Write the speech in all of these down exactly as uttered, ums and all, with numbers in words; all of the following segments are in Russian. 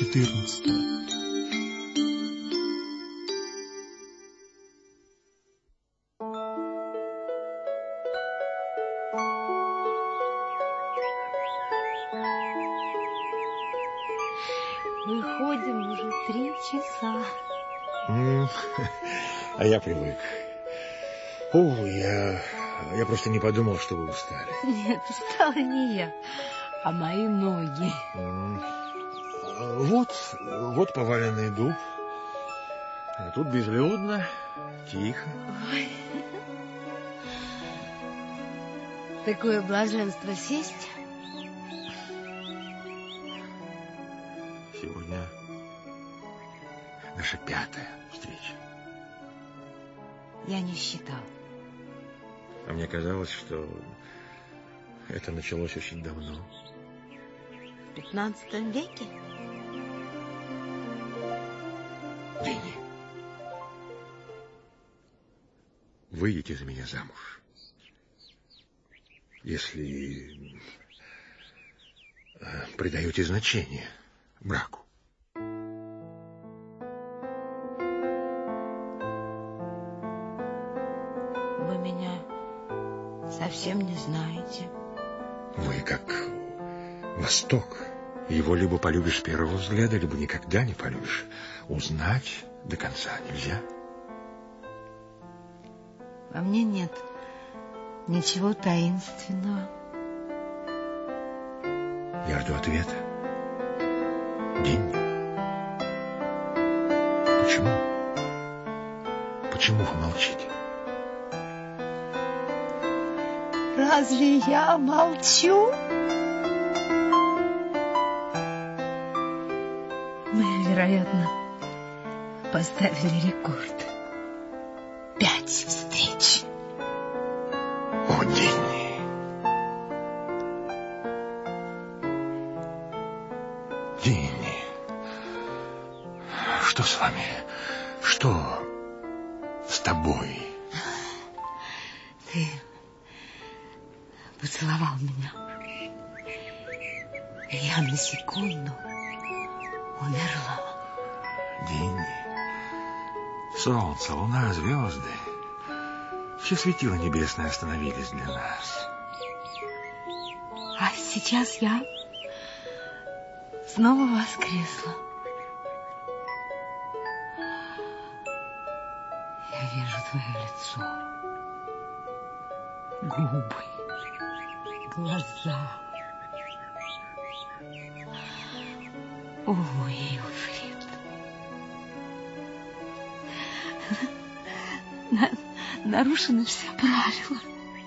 четырнадцатого. Мы ходим уже три часа. Mm, а я привык. О, я, я просто не подумал, что вы устали. Нет, устала не я, а мои ноги. Mm. Вот, вот поваленный дуб. А тут безлюдно, тихо. Ой. Такое блаженство сесть. Сегодня наша пятая встреча. Я не считал. А мне казалось, что это началось очень давно. В пятнадцатом веке? Дени, выйдите за меня замуж. Если придаете значение браку. Вы меня совсем не знаете. Вы как Восток. Его либо полюбишь с первого взгляда, либо никогда не полюбишь. Узнать до конца нельзя. Во мне нет ничего таинственного. Я жду ответа. День. Почему? Почему вы молчите? Разве я молчу? Мы, вероятно, поставили рекорд. Пять встреч. О, Дени. Дени. Что с вами? Что с тобой? Ты поцеловал меня. И я на секунду умерла. Дени. Солнце, луна, звезды. Все светила небесные остановились для нас. А сейчас я снова воскресла. Я вижу твое лицо, губы, глаза. О, Уилфрид. На, нарушены все правила.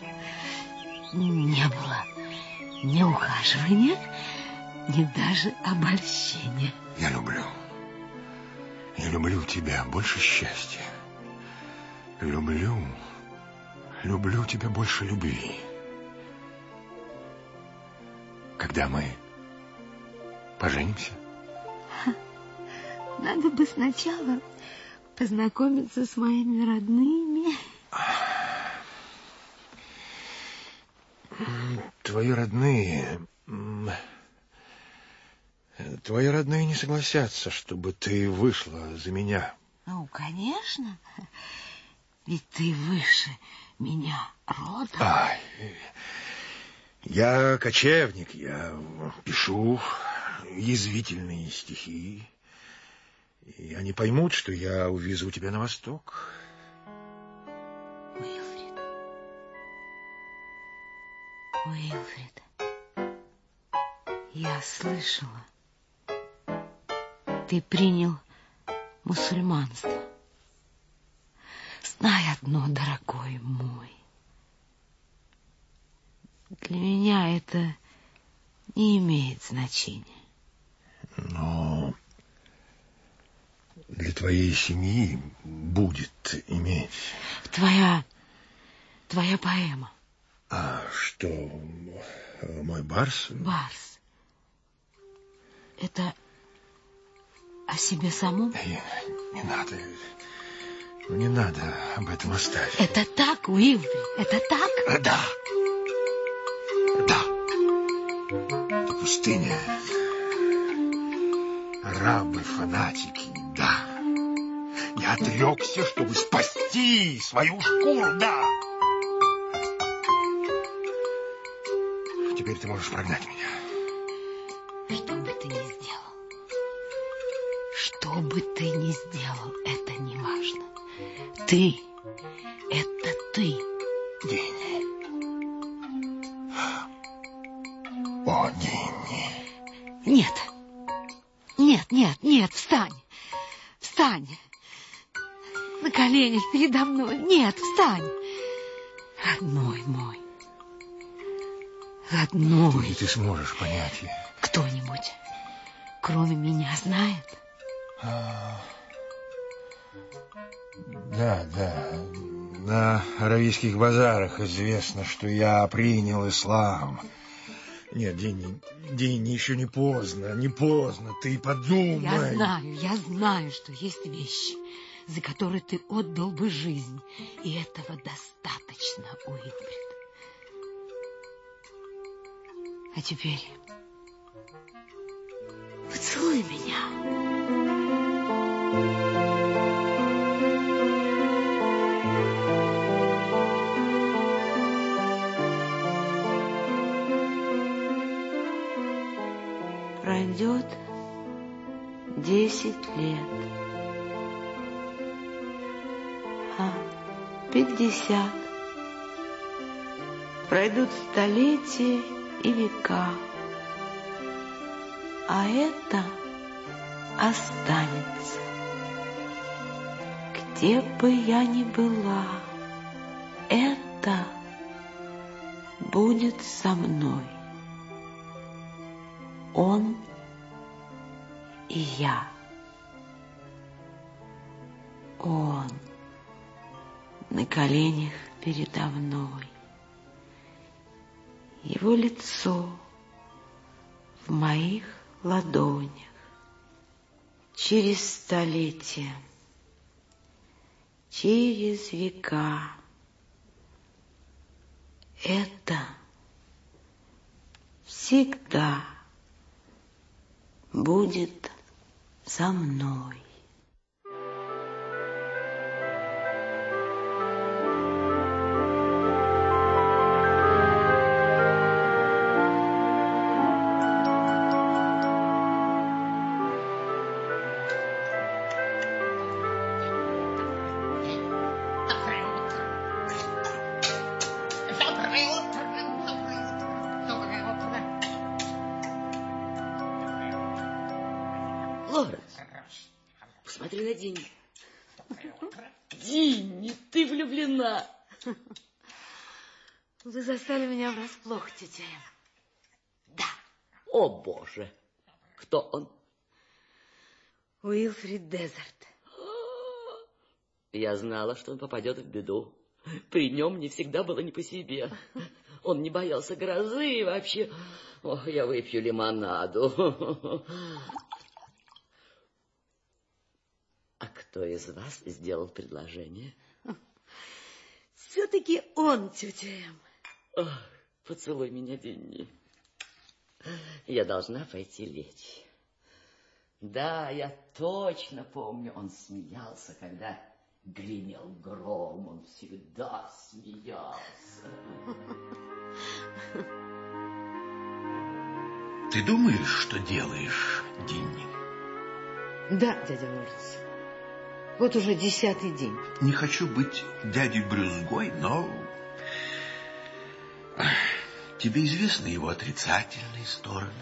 Не было ни ухаживания, ни даже обольщения. Я люблю. Я люблю тебя больше счастья. Люблю. Люблю тебя больше любви. Когда мы поженимся? Надо бы сначала познакомиться с моими родными. Твои родные... Твои родные не согласятся, чтобы ты вышла за меня. Ну, конечно. Ведь ты выше меня родом. Ай, я кочевник, я пишу язвительные стихи. И они поймут, что я увезу тебя на восток. Уилфрид. Уилфрид. Я слышала. Ты принял мусульманство. Знай одно, дорогой мой. Для меня это не имеет значения. Но для твоей семьи будет иметь. Твоя, твоя поэма. А что, мой барс? Барс. Это о себе самом? Не, не надо. Не надо об этом оставить. Это так, Уилфрид? Это так? Да. Да. Это пустыня. Арабы, фанатики, да. Я отрекся, чтобы спасти свою шкуру, да. Теперь ты можешь прогнать меня. Что бы ты ни сделал, что бы ты ни сделал, это не важно. Ты, это ты. Динни. О, Динни. Нет, нет, нет, нет, встань, встань. На коленях передо мной. Нет, встань. Родной мой. Родной. И ты сможешь понять. Кто-нибудь, кроме меня, знает? А... Да, да. На аравийских базарах известно, что я принял ислам. Нет, Динни, Динни, еще не поздно, не поздно. Ты подумай. Я знаю, я знаю, что есть вещи, за которые ты отдал бы жизнь. И этого достаточно, Уилфрид. А теперь поцелуй меня. Пройдет десять лет, а пятьдесят. Пройдут столетия и века, а это останется. Где бы я ни была, это будет со мной. Он и я. Он на коленях передо мной. Его лицо в моих ладонях. Через столетия, через века. Это всегда будет со мной. Посмотри на Динни. Динни, ты влюблена. Вы застали меня врасплох, тетя Эм. Да. О, Боже. Кто он? Уилфрид Дезерт. Я знала, что он попадет в беду. При нем мне всегда было не по себе. Он не боялся грозы и вообще... Ох, я выпью лимонаду. А кто из вас сделал предложение? Все-таки он, тетя Эм. Ох, поцелуй меня, Динни. Я должна пойти лечь. Да, я точно помню, он смеялся, когда гремел гром. Он всегда смеялся. Ты думаешь, что делаешь, Динни? Да, дядя Лоренс. Вот уже десятый день. Не хочу быть дядей Брюзгой, но... Тебе известны его отрицательные стороны?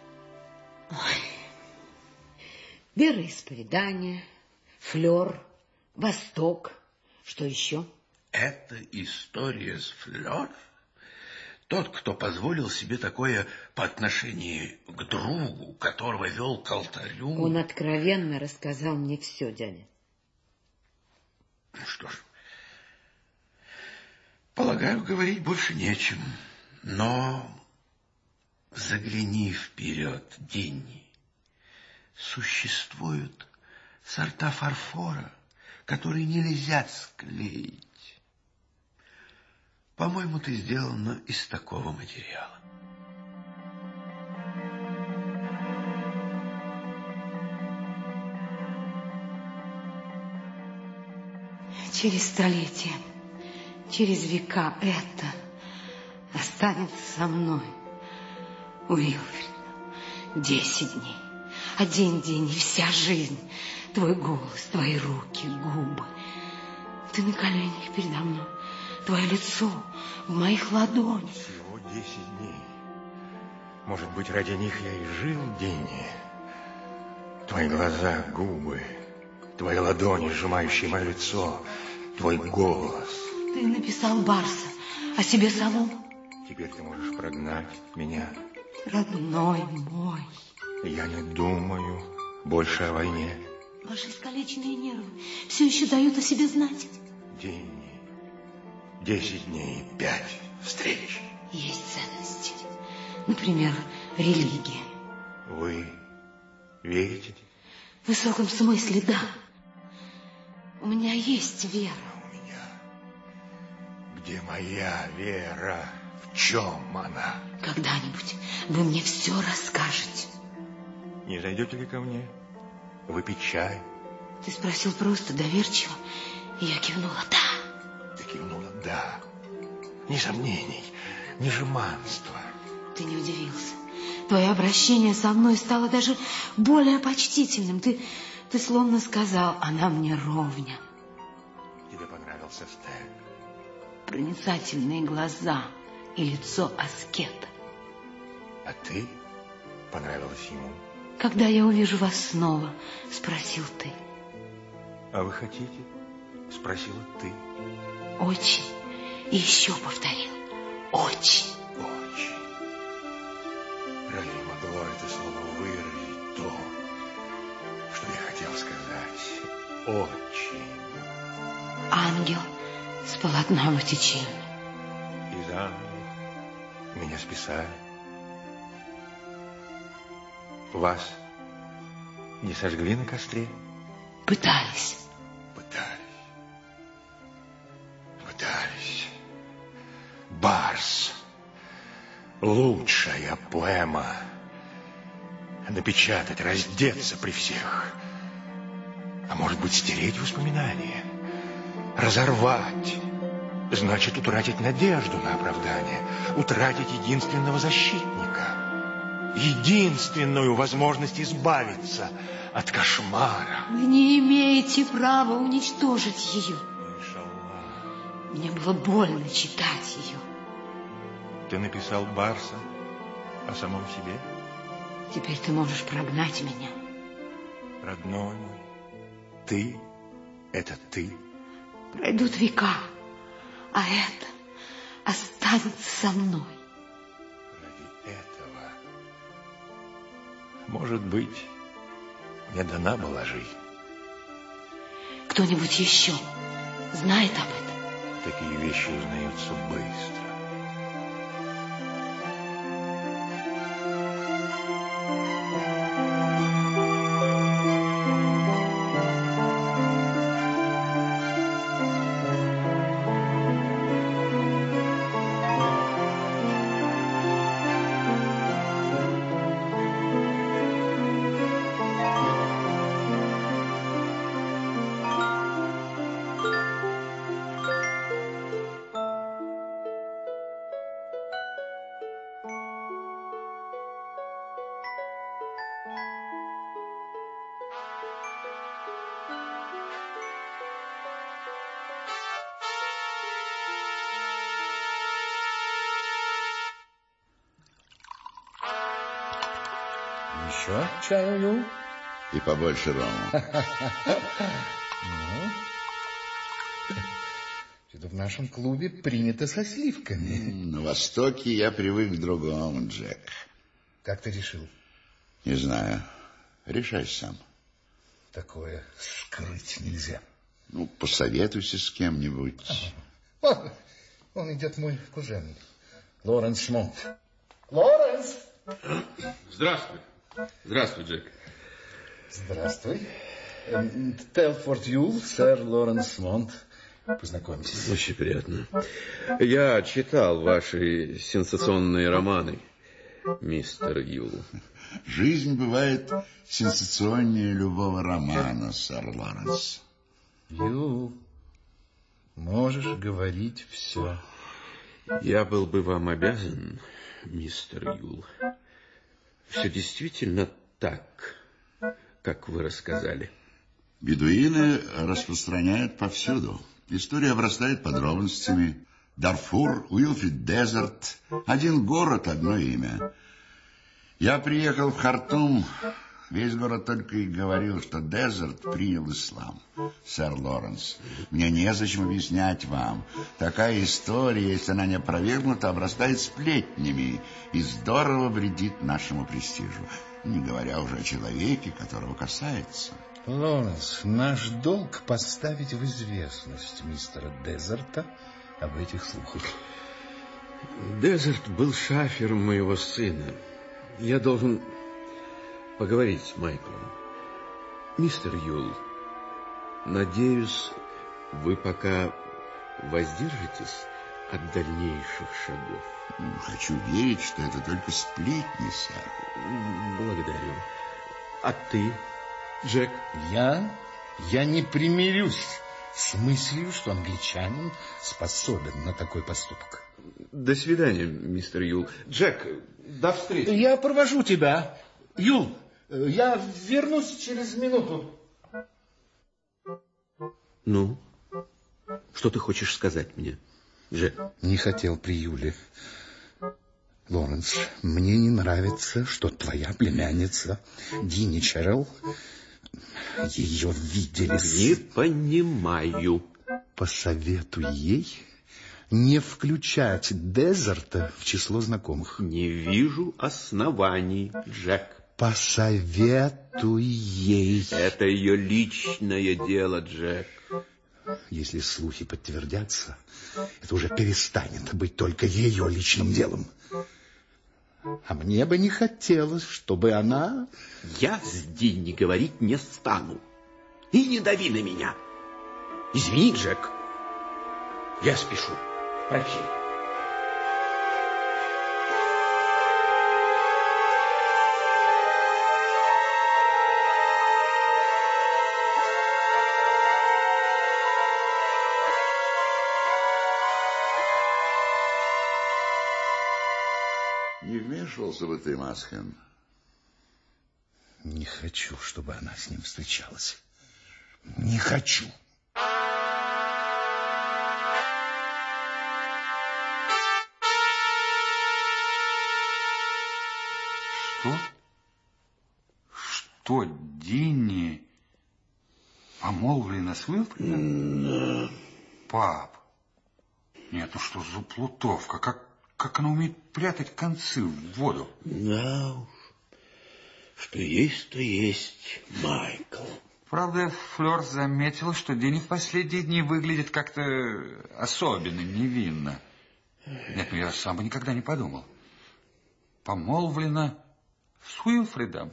Ой. Вероисповедание, флёр, Восток. Что еще? Это история с флёр? Тот, кто позволил себе такое по отношению к другу, которого вел к алтарю... Он откровенно рассказал мне все, дядя. Ну что ж, полагаю, говорить больше нечем. Но загляни вперед, Динни. Существуют сорта фарфора, которые нельзя склеить. По-моему, ты сделана из такого материала. через столетия, через века это останется со мной. Уилфред, десять дней, один день и вся жизнь. Твой голос, твои руки, губы. Ты на коленях передо мной. Твое лицо в моих ладонях. Всего десять дней. Может быть, ради них я и жил, Динни. Твои глаза, губы, твои ладони, сжимающие мое лицо, твой голос. Ты написал Барса о себе самом. Теперь ты можешь прогнать меня. Родной мой. Я не думаю больше о войне. Ваши искалеченные нервы все еще дают о себе знать. Динни, десять дней, пять встреч. Есть ценности. Например, религия. Вы верите? В высоком смысле, да. У меня есть вера. А у меня? Где моя вера? В чем она? Когда-нибудь вы мне все расскажете. Не зайдете ли ко мне? Выпить чай? Ты спросил просто, доверчиво, и я кивнула «да». Ты кивнула «да». Ни сомнений, ни жеманства. Ты не удивился. Твое обращение со мной стало даже более почтительным. Ты, ты словно сказал, она мне ровня. Тебе понравился Стэг? Проницательные глаза и лицо аскета. А ты понравилась ему? Когда я увижу вас снова, спросил ты. А вы хотите? Спросила ты. Очень. И еще повторил. Очень. Очень. Разве могло это слово выразить то, что я хотел сказать? Очень. Ангел с полотна Боттичелли. Из ангелов меня списали. Вас не сожгли на костре? Пытались. Пытались. Пытались. Барс. Лучшая поэма. Напечатать, раздеться при всех. А может быть, стереть воспоминания. Разорвать. Значит, утратить надежду на оправдание. Утратить единственного защитника. Единственную возможность избавиться от кошмара. Вы не имеете права уничтожить ее. Иншаллах. Мне было больно читать ее. Ты написал Барса о самом себе? Теперь ты можешь прогнать меня. Родной мой, ты — это ты. Пройдут века, а это останется со мной. Ради этого, может быть, мне дана была жизнь. Кто-нибудь еще знает об этом? Такие вещи узнаются быстро. Еще чаю? И побольше рома. Это в нашем клубе принято со сливками. На Востоке я привык к другому, Джек. Как ты решил? Не знаю. Решай сам. Такое скрыть нельзя. Ну, посоветуйся с кем-нибудь. О, он идет, мой кузен. Лоренс Монт. Лоренс! Здравствуй. Здравствуй, Джек. Здравствуй. Телфорд Юл, сэр Лоренс Монт. Познакомьтесь. Очень приятно. Я читал ваши сенсационные романы, мистер Юл. Жизнь бывает сенсационнее любого романа, сэр Лоренс. Юл, Можешь говорить все. Я был бы вам обязан, мистер Юл. Все действительно так, как вы рассказали. Бедуины распространяют повсюду. История обрастает подробностями. Дарфур, Уилфрид Дезерт. Один город, одно имя. Я приехал в Хартум. Весь город только и говорил, что Дезерт принял ислам. Сэр Лоренс, мне незачем объяснять вам. Такая история, если она не опровергнута, обрастает сплетнями и здорово вредит нашему престижу. Не говоря уже о человеке, которого касается. Лоренс, наш долг поставить в известность мистера Дезерта об этих слухах. Дезерт был шафером моего сына. Я должен поговорить с Майклом. Мистер Юл, надеюсь, вы пока воздержитесь от дальнейших шагов. Хочу верить, что это только сплетни, сэр. Благодарю. А ты, Джек? Я? Я не примирюсь с мыслью, что англичанин способен на такой поступок. До свидания, мистер Юл. Джек, до встречи. Я провожу тебя. Юл, я вернусь через минуту. Ну, что ты хочешь сказать мне, Джек? Не хотел при Юле. Лоренс, мне не нравится, что твоя племянница Дини Черрелл, ее видели... Не понимаю. Посоветуй ей не включать Дезерта в число знакомых. Не вижу оснований, Джек. Посоветуй ей. Это ее личное дело, Джек. Если слухи подтвердятся, это уже перестанет быть только ее личным делом. А мне бы не хотелось, чтобы она... Я с Динни говорить не стану. И не дави на меня. Извини, Джек. Я спешу. Прощай. Не вмешивался бы ты, Масхен? Не хочу, чтобы она с ним встречалась. Не хочу. Что? Что, Динни помолвлена с Уилфридом? Да. Пап, нет, ну что за плутовка? Как, как она умеет прятать концы в воду? Да уж, что есть, то есть, Майкл. Правда, Флёр заметила, что Динни в последние дни выглядит как-то особенно невинно. Нет, ну я сам бы никогда не подумал. Помолвлена с Уилфридом?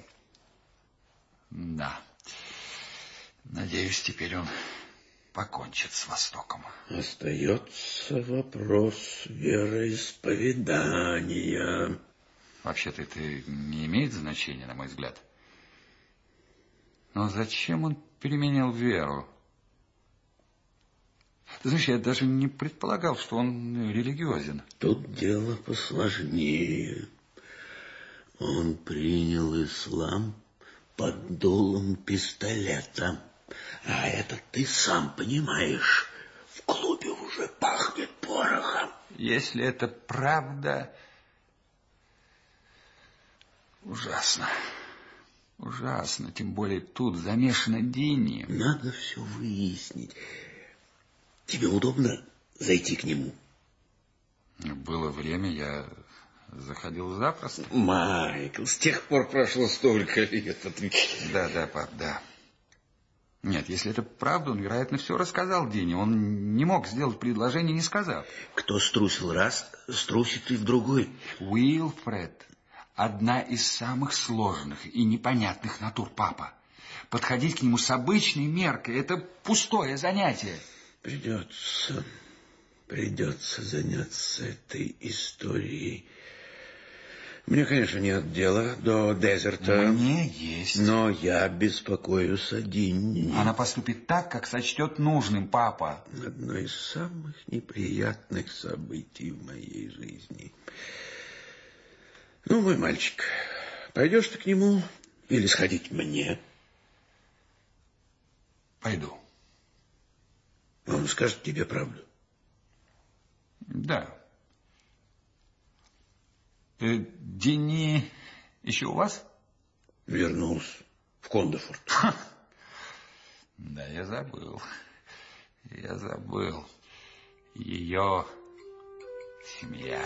Да. Надеюсь, теперь он покончит с Востоком. Остается вопрос вероисповедания. Вообще-то это не имеет значения, на мой взгляд. Но зачем он переменил веру? Ты знаешь, я даже не предполагал, что он религиозен. Тут дело посложнее. Он принял ислам под дулом пистолета. А это ты сам понимаешь, в клубе уже пахнет порохом. Если это правда, ужасно. Ужасно. Тем более тут замешана Динни. Надо все выяснить. Тебе удобно зайти к нему? Было время, я заходил запросто. Майкл, с тех пор прошло столько лет. Да, да, пап, да. Нет, если это правда, он, вероятно, все рассказал Динни. Он не мог сделать предложение, не сказав. Кто струсил раз, струсит и в другой. Уилфред — одна из самых сложных и непонятных натур, папа. Подходить к нему с обычной меркой — это пустое занятие. Мне, конечно, нет дела до Дезерта. Мне есть. Но я беспокоюсь о Динни. Она поступит так, как сочтет нужным, папа. Одно из самых неприятных событий в моей жизни. Ну, мой мальчик, пойдешь ты к нему или сходить мне? Пойду. Он скажет тебе правду. Да. Э, Динни еще у вас? Вернулся в Кондефорт. Да, я забыл. Я забыл. Ее семья.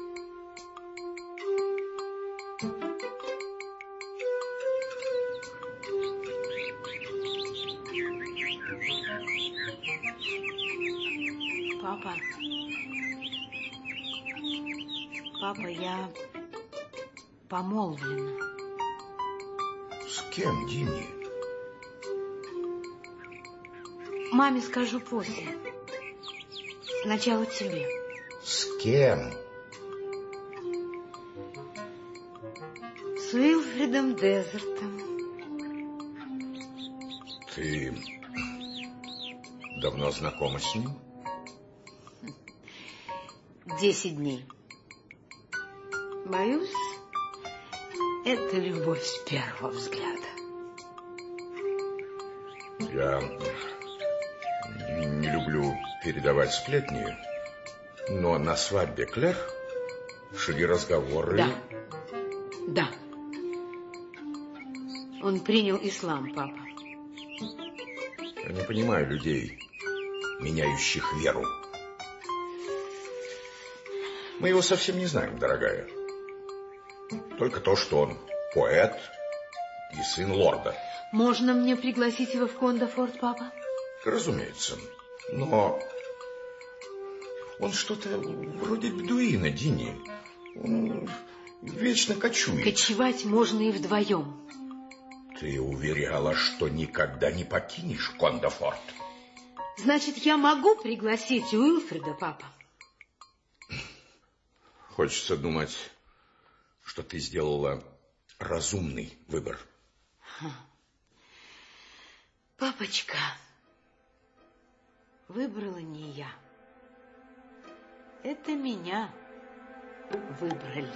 Папа. Папа, я помолвлена. С кем, Динни? Маме скажу после. Сначала тебе. С кем? С Уилфридом Дезертом. Ты давно знакома с ним? Десять дней. Боюсь, это любовь с первого взгляда. Я не люблю передавать сплетни, но на свадьбе Клэр шли разговоры... Да, да. Он принял ислам, папа. Я не понимаю людей, меняющих веру. Мы его совсем не знаем, дорогая. Только то, что он поэт и сын лорда. Можно мне пригласить его в Кондефорт, папа? Разумеется. Но он что-то вроде бедуина, Динни. Он вечно кочует. Кочевать можно и вдвоем. Ты уверяла, что никогда не покинешь Кондефорт. Значит, я могу пригласить Уилфрида, папа? Хочется думать, что ты сделала разумный выбор. Папочка, выбрала не я. Это меня выбрали.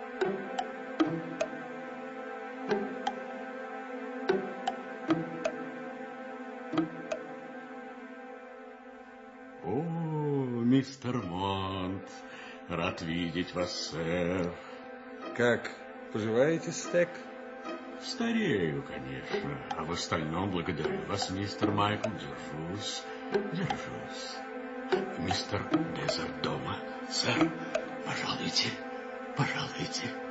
О, мистер Монт, рад видеть вас, сэр. Как поживаете, Стек? Старею, конечно, а в остальном благодарю вас, мистер Майкл. Держусь, держусь. Мистер Дезерт дома. Сэр, пожалуйте, пожалуйте.